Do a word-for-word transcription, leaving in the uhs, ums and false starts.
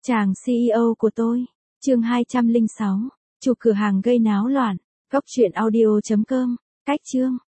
Chàng xê e ô của tôi. Chương hai trăm lẻ sáu. Chủ cửa hàng gây náo loạn. Góc truyện audio chấm com. Cách chương.